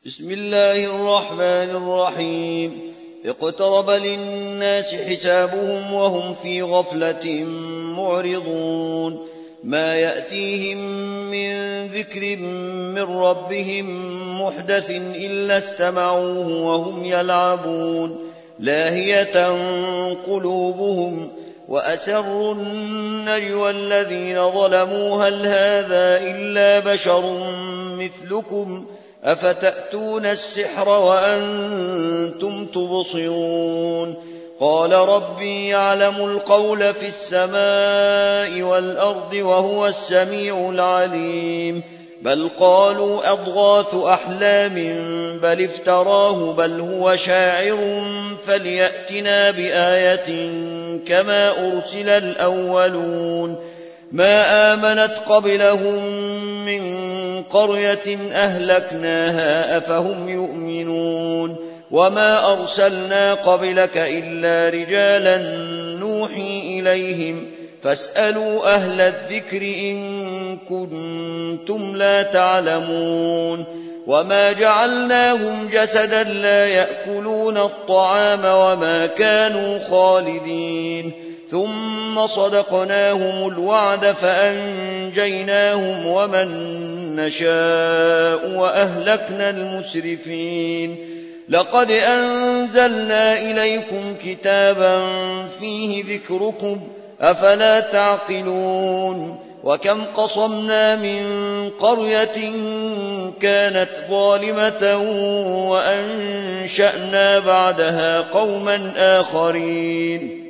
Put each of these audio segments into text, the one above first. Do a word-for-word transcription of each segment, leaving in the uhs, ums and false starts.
بسم الله الرحمن الرحيم اقترب للناس حسابهم وهم في غفلة معرضون ما يأتيهم من ذكر من ربهم محدث إلا استمعوه وهم يلعبون لاهية قلوبهم وأسروا النجوى الذين ظلموا هل هذا إلا بشر مثلكم أفتأتون السحر وأنتم تبصرون قال ربي يعلم القول في السماء والأرض وهو السميع العليم بل قالوا أضغاث أحلام بل افتراه بل هو شاعر فليأتنا بآية كما أرسل الأولون ما آمنت قبلهم من قرية أهلكناها أفهم يؤمنون وما أرسلنا قبلك إلا رجالا نوحي إليهم فاسألوا أهل الذكر إن كنتم لا تعلمون وما جعلناهم جسدا لا يأكلون الطعام وما كانوا خالدين ثم صدقناهم الوعد فأنجيناهم ومن نشاء وأهلكنا المسرفين لقد أنزلنا إليكم كتابا فيه ذكركم أفلا تعقلون وكم قصمنا من قرية كانت ظالمة وأنشأنا بعدها قوما آخرين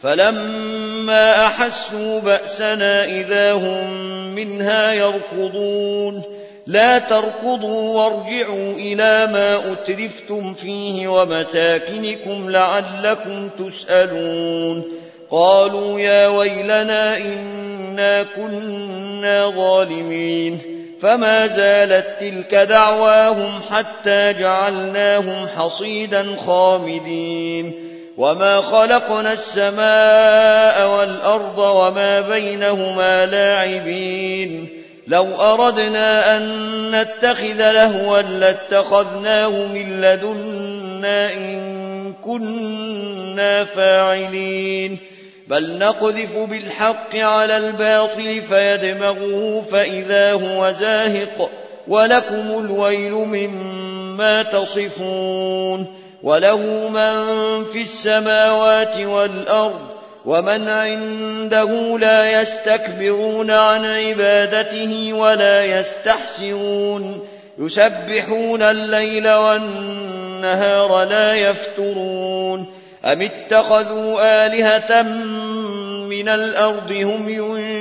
فلما أحسوا بأسنا إذا هم منها يركضون لا تركضوا وارجعوا إلى ما أترفتم فيه ومساكنكم لعلكم تسألون قالوا يا ويلنا إنا كنا ظالمين فما زالت تلك دعواهم حتى جعلناهم حصيدا خامدين وما خلقنا السماء والأرض وما بينهما لاعبين لو أردنا أن نتخذ لهوا لاتخذناه من لدنا إن كنا فاعلين بل نقذف بالحق على الباطل فيدمغه فإذا هو زاهق ولكم الويل مما تصفون وله من في السماوات والأرض ومن عنده لا يستكبرون عن عبادته ولا يستحسرون يسبحون الليل والنهار لا يفترون أم اتخذوا آلهة من الأرض هم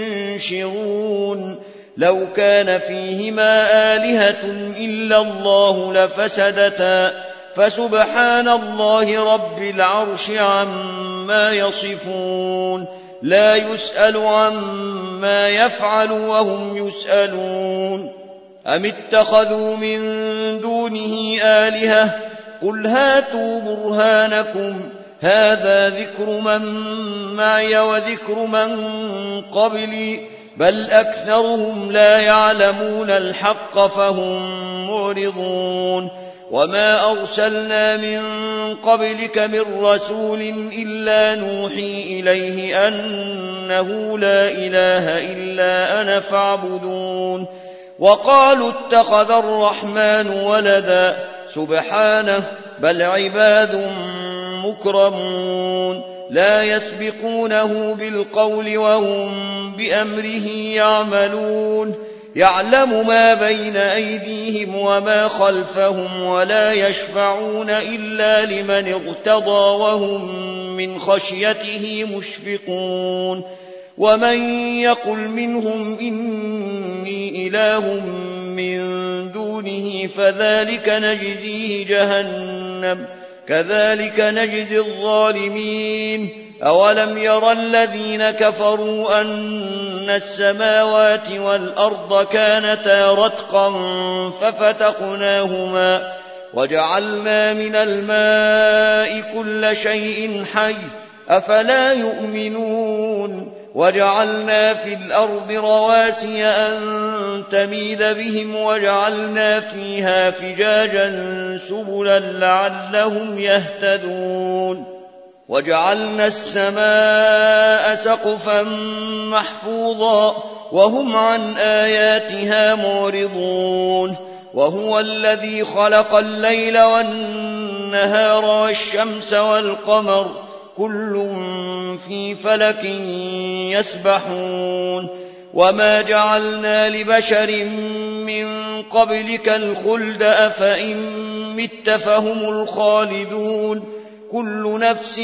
ينشرون لو كان فيهما آلهة إلا الله لفسدتا فسبحان الله رب العرش عما يصفون لا يسأل عما يفعل وهم يسألون أم اتخذوا من دونه آلهة قل هاتوا برهانكم هذا ذكر من معي وذكر من قبلي بل أكثرهم لا يعلمون الحق فهم معرضون وما أرسلنا من قبلك من رسول إلا نوحي إليه أنه لا إله إلا أنا فاعبدون وقالوا اتخذ الرحمن ولدا سبحانه بل عباد مكرمون لا يسبقونه بالقول وهم بأمره يعملون يعلم ما بين أيديهم وما خلفهم ولا يشفعون إلا لمن ارتضى وهم من خشيته مشفقون ومن يقل منهم إني إله من دونه فذلك نجزيه جهنم كذلك نجزي الظالمين أولم ير الذين كفروا أن السماوات والأرض كانتا رتقا ففتقناهما وجعلنا من الماء كل شيء حي أفلا يؤمنون وجعلنا في الأرض رواسي أن تميد بهم وجعلنا فيها فجاجا سبلا لعلهم يهتدون وجعلنا السماء سقفا محفوظا وهم عن آياتها معرضون وهو الذي خلق الليل والنهار والشمس والقمر كل في فلك يسبحون وما جعلنا لبشر من قبلك الخلد أفإن مت فهم الخالدون كل نفس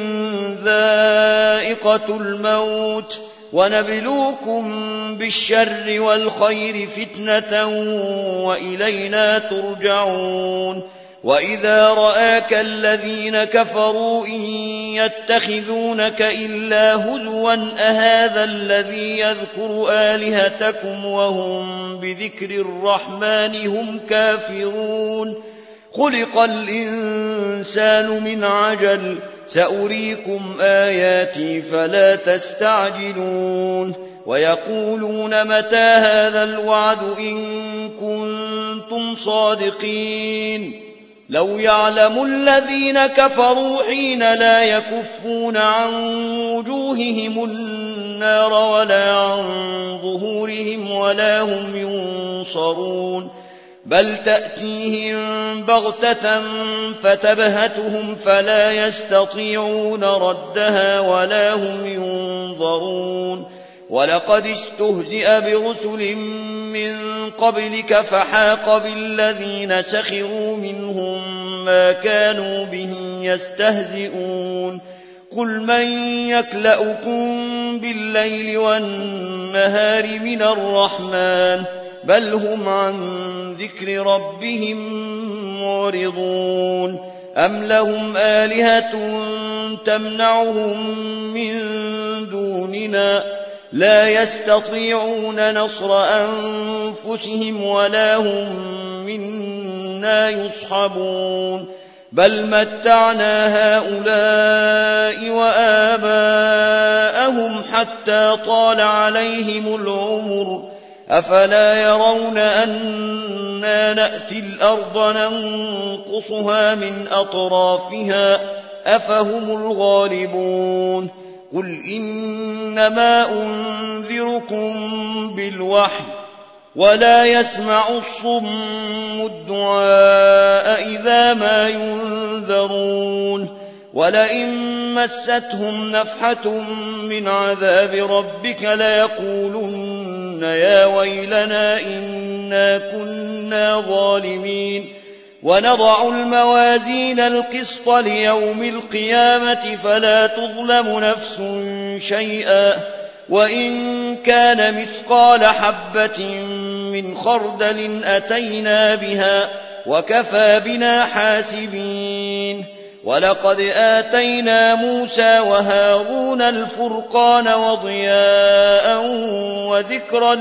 ذائقة الموت ونبلوكم بالشر والخير فتنة وإلينا ترجعون وإذا رآك الذين كفروا إن يتخذونك إلا هزوا أهذا الذي يذكر آلهتكم وهم بذكر الرحمن هم كافرون خلق الإنسان من عجل سأريكم آياتي فلا تستعجلون ويقولون متى هذا الوعد إن كنتم صادقين لو يعلم الذين كفروا حين لا يكفون عن وجوههم النار ولا عن ظهورهم ولا هم ينصرون بل تأتيهم بغتة فتبهتهم فلا يستطيعون ردها ولا هم ينظرون ولقد استهزئ برسل من قبلك فحاق بالذين سخروا منهم ما كانوا به يستهزئون قل من يكلأكم بالليل والنهار من الرحمن بل هم عن ذكر ربهم معرضون أم لهم آلهة تمنعهم من دوننا لا يستطيعون نصر أنفسهم ولا هم منا يصحبون بل متعنا هؤلاء وآباءهم حتى طال عليهم العمر أفلا يرون أنا نأتي الأرض ننقصها من أطرافها أفهم الغالبون قل إنما أنذركم بالوحي ولا يسمع الصم الدعاء إذا ما ينذرون ولئن مستهم نفحة من عذاب ربك ليقولن يا ويلنا إنا كنا ظالمين ونضع الموازين القسط ليوم القيامة فلا تظلم نفس شيئا وإن كان مثقال حبة من خردل أتينا بها وكفى بنا حاسبين ولقد آتينا موسى وهارون الفرقان وضياء وذكرا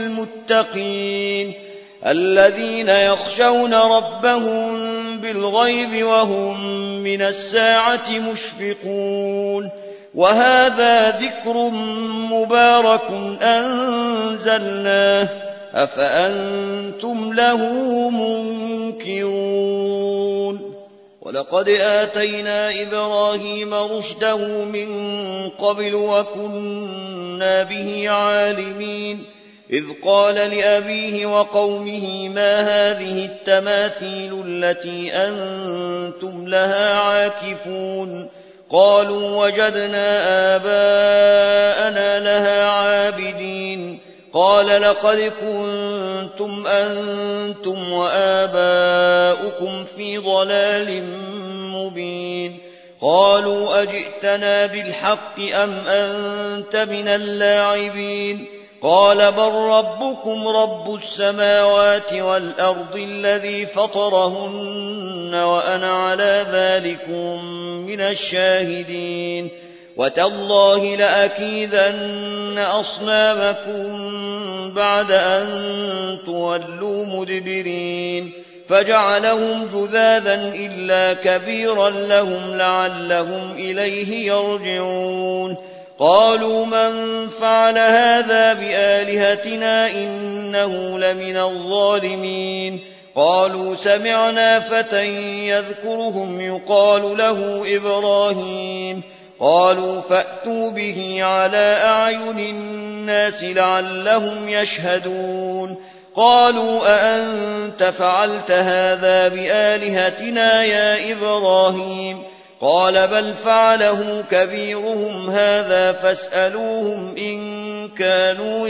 للمتقين الذين يخشون ربهم بالغيب وهم من الساعة مشفقون وهذا ذكر مبارك أنزلناه أفأنتم له منكرون ولقد آتينا إبراهيم رشده من قبل وكنا به عالمين إذ قال لأبيه وقومه ما هذه التماثيل التي أنتم لها عاكفون قالوا وجدنا آباءنا لها عابدين قال لقد كنتم أنتم وآباؤكم في ضلال مبين قالوا أجئتنا بالحق أم أنت من اللاعبين قال بل ربكم رب السماوات والأرض الذي فطرهن وأنا على ذلكم من الشاهدين وتالله لأكيدن أصنامكم بعد أن تولوا مدبرين فجعلهم جذاذا إلا كبيرا لهم لعلهم إليه يرجعون قالوا من فعل هذا بآلهتنا إنه لمن الظالمين قالوا سمعنا فتى يذكرهم يقال له إبراهيم قالوا فأتوا به على أعين الناس لعلهم يشهدون قالوا أأنت فعلت هذا بآلهتنا يا إبراهيم قال بل فعله كبيرهم هذا فاسألوهم إن كانوا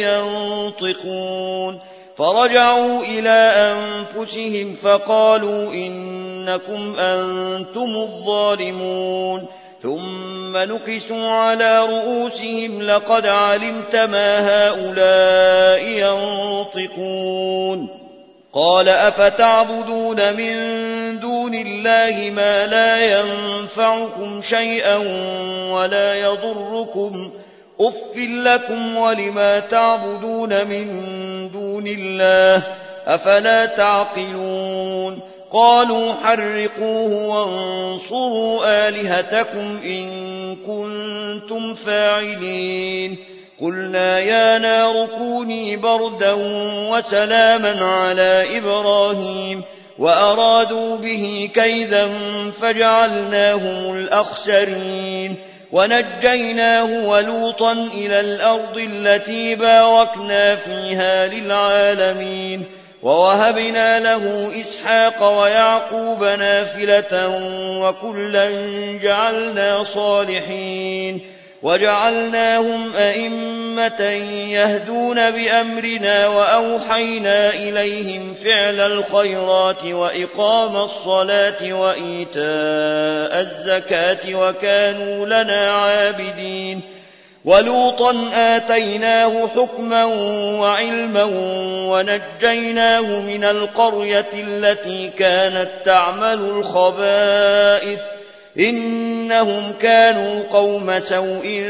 ينطقون فرجعوا إلى أنفسهم فقالوا إنكم أنتم الظالمون ثم نكسوا على رؤوسهم لقد علمت ما هؤلاء ينطقون قال أفتعبدون من دون الله ما لا ينفعكم شيئا ولا يضركم أف لكم ولما تعبدون من دون الله أفلا تعقلون قالوا حرقوه وانصروا آلهتكم إن كنتم فاعلين قلنا يا نار كوني بردا وسلاما على إبراهيم وأرادوا به كيدا فجعلناهم الأخسرين ونجيناه ولوطا إلى الأرض التي باركنا فيها للعالمين ووهبنا له إسحاق ويعقوب نافلة وكلا جعلنا صالحين وجعلناهم أئمة يهدون بأمرنا وأوحينا إليهم فعل الخيرات وإقام الصلاة وإيتاء الزكاة وكانوا لنا عابدين ولوطا آتيناه حكما وعلما ونجيناه من القرية التي كانت تعمل الخبائث إنهم كانوا قوم سوء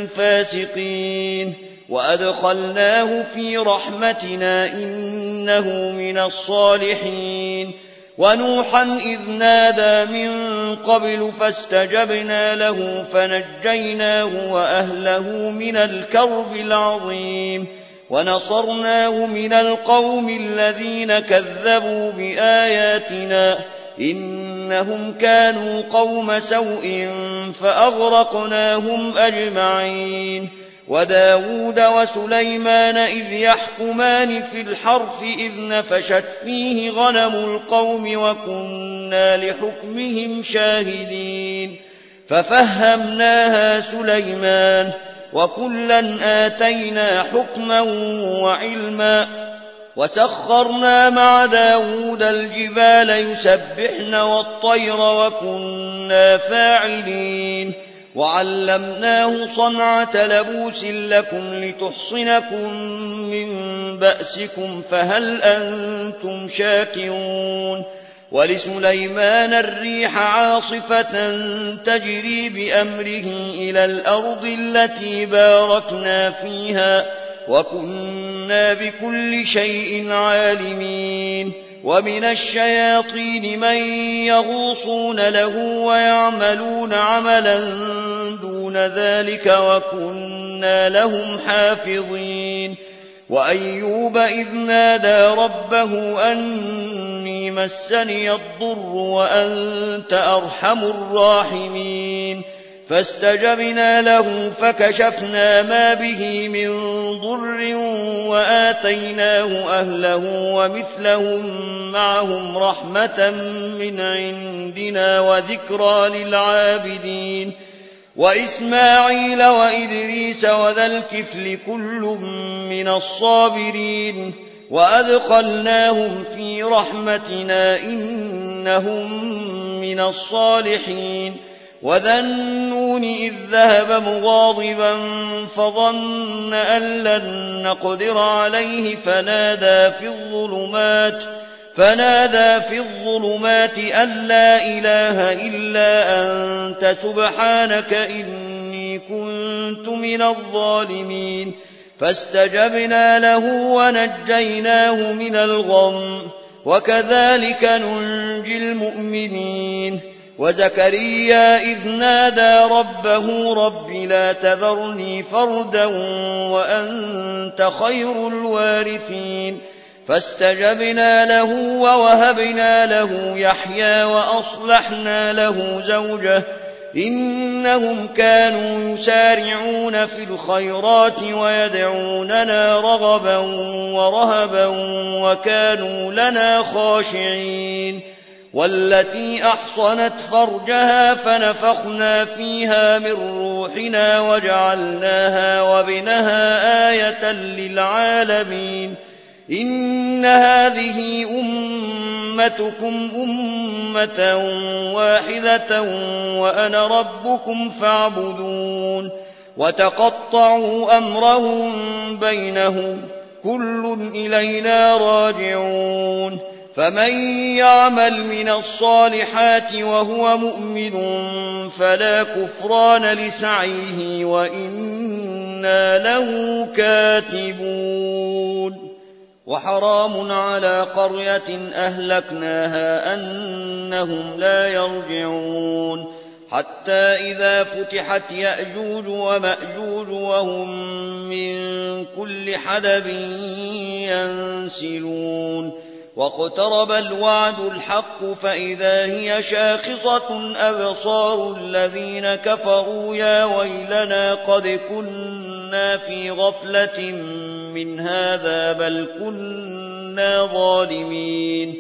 فاسقين وأدخلناه في رحمتنا إنه من الصالحين ونوحا إذ نادى من قبل فاستجبنا له فنجيناه وأهله من الكرب العظيم ونصرناه من القوم الذين كذبوا بآياتنا إنهم كانوا قوم سوء فأغرقناهم أجمعين وداود وسليمان إذ يحكمان في الحرث إذ نفشت فيه غنم القوم وكنا لحكمهم شاهدين ففهمناها سليمان وكلا آتينا حكما وعلما وسخرنا مع داود الجبال يسبحن والطير وكنا فاعلين وعلمناه صنعة لبوس لكم لتحصنكم من بأسكم فهل أنتم شاكرون ولسليمان الريح عاصفة تجري بأمره إلى الأرض التي باركنا فيها وكنا بكل شيء عالمين ومن الشياطين من يغوصون له ويعملون عملا دون ذلك وكنا لهم حافظين وأيوب إذ نادى ربه أني مسني الضر وأنت أرحم الراحمين فاستجبنا له فكشفنا ما به من ضر وآتيناه أهله ومثلهم معهم رحمة من عندنا وذكرى للعابدين وإسماعيل وإدريس وذا الكفل كل من الصابرين وأدخلناهم في رحمتنا إنهم من الصالحين وذا النون إذ ذهب مغاضبا فظن أن لن نقدر عليه فنادى في الظلمات فنادى في الظلمات أن لا إله إلا أنت سبحانك إني كنت من الظالمين فاستجبنا له ونجيناه من الغم وكذلك ننجي المؤمنين وزكريا إذ نادى ربه رب لا تذرني فردا وأنت خير الوارثين فاستجبنا له ووهبنا له يحيى وأصلحنا له زوجه إنهم كانوا يسارعون في الخيرات ويدعوننا رغبا ورهبا وكانوا لنا خاشعين والتي أحصنت فرجها فنفخنا فيها من روحنا وجعلناها وابنها آية للعالمين إن هذه أمتكم أمة واحدة وأنا ربكم فاعبدون وتقطعوا أمرهم بينهم كل إلينا راجعون فمن يعمل من الصالحات وهو مؤمن فلا كفران لسعيه وإنا له كاتبون وحرام على قرية أهلكناها أنهم لا يرجعون حتى إذا فتحت يأجوج ومأجوج وهم من كل حدب ينسلون واقترب الوعد الحق فإذا هي شاخصة أبصار الذين كفروا يا ويلنا قد كنا في غفلة من هذا بل كنا ظالمين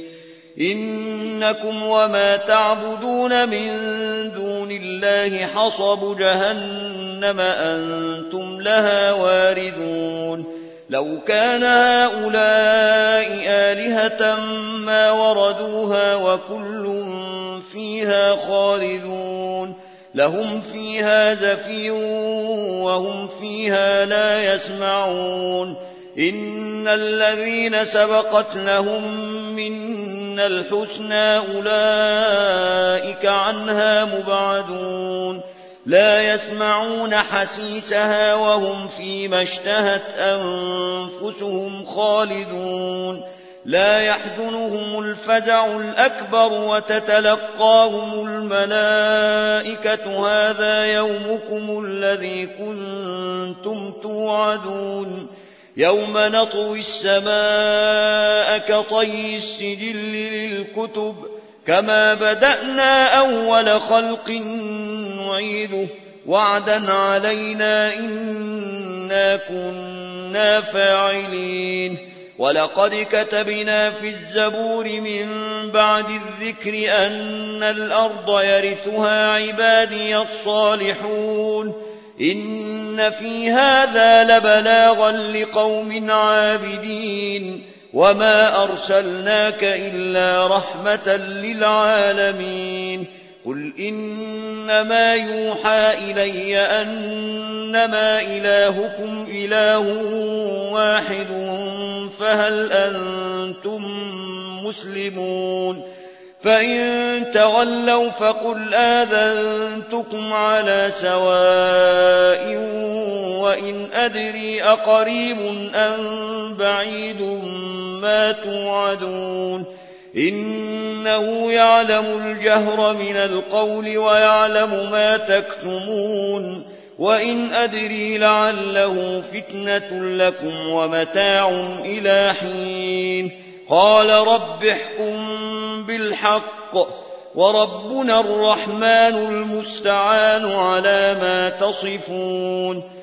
إنكم وما تعبدون من دون الله حصب جهنم أنتم لها واردون لو كان هؤلاء آلهة ما وردوها وكل فيها خالدون لهم فيها زفير وهم فيها لا يسمعون إن الذين سبقت لهم منا الحسنى أولئك عنها مبعدون لا يسمعون حسيسها وهم فيما اشتهت أنفسهم خالدون لا يحزنهم الفزع الأكبر وتتلقاهم الملائكة هذا يومكم الذي كنتم توعدون يوم نطوي السماء كطي السجل للكتب كما بدأنا أول خلق نعيده وعدا علينا إنا كنا فاعلين ولقد كتبنا في الزبور من بعد الذكر أن الأرض يرثها عبادي الصالحون إن في هذا لبلاغا لقوم عابدين وما أرسلناك إلا رحمة للعالمين قل إنما يوحى إلي أنما إلهكم إله واحد فهل أنتم مسلمون فإن تولوا فقل آذنتكم على سواء وإن أدري أقريب أم بعيد ما توعدون إنه يعلم الجهر من القول ويعلم ما تكتمون وإن أدري لعله فتنة لكم ومتاع إلى حين قال رب احكم بالحق وربنا الرحمن المستعان على ما تصفون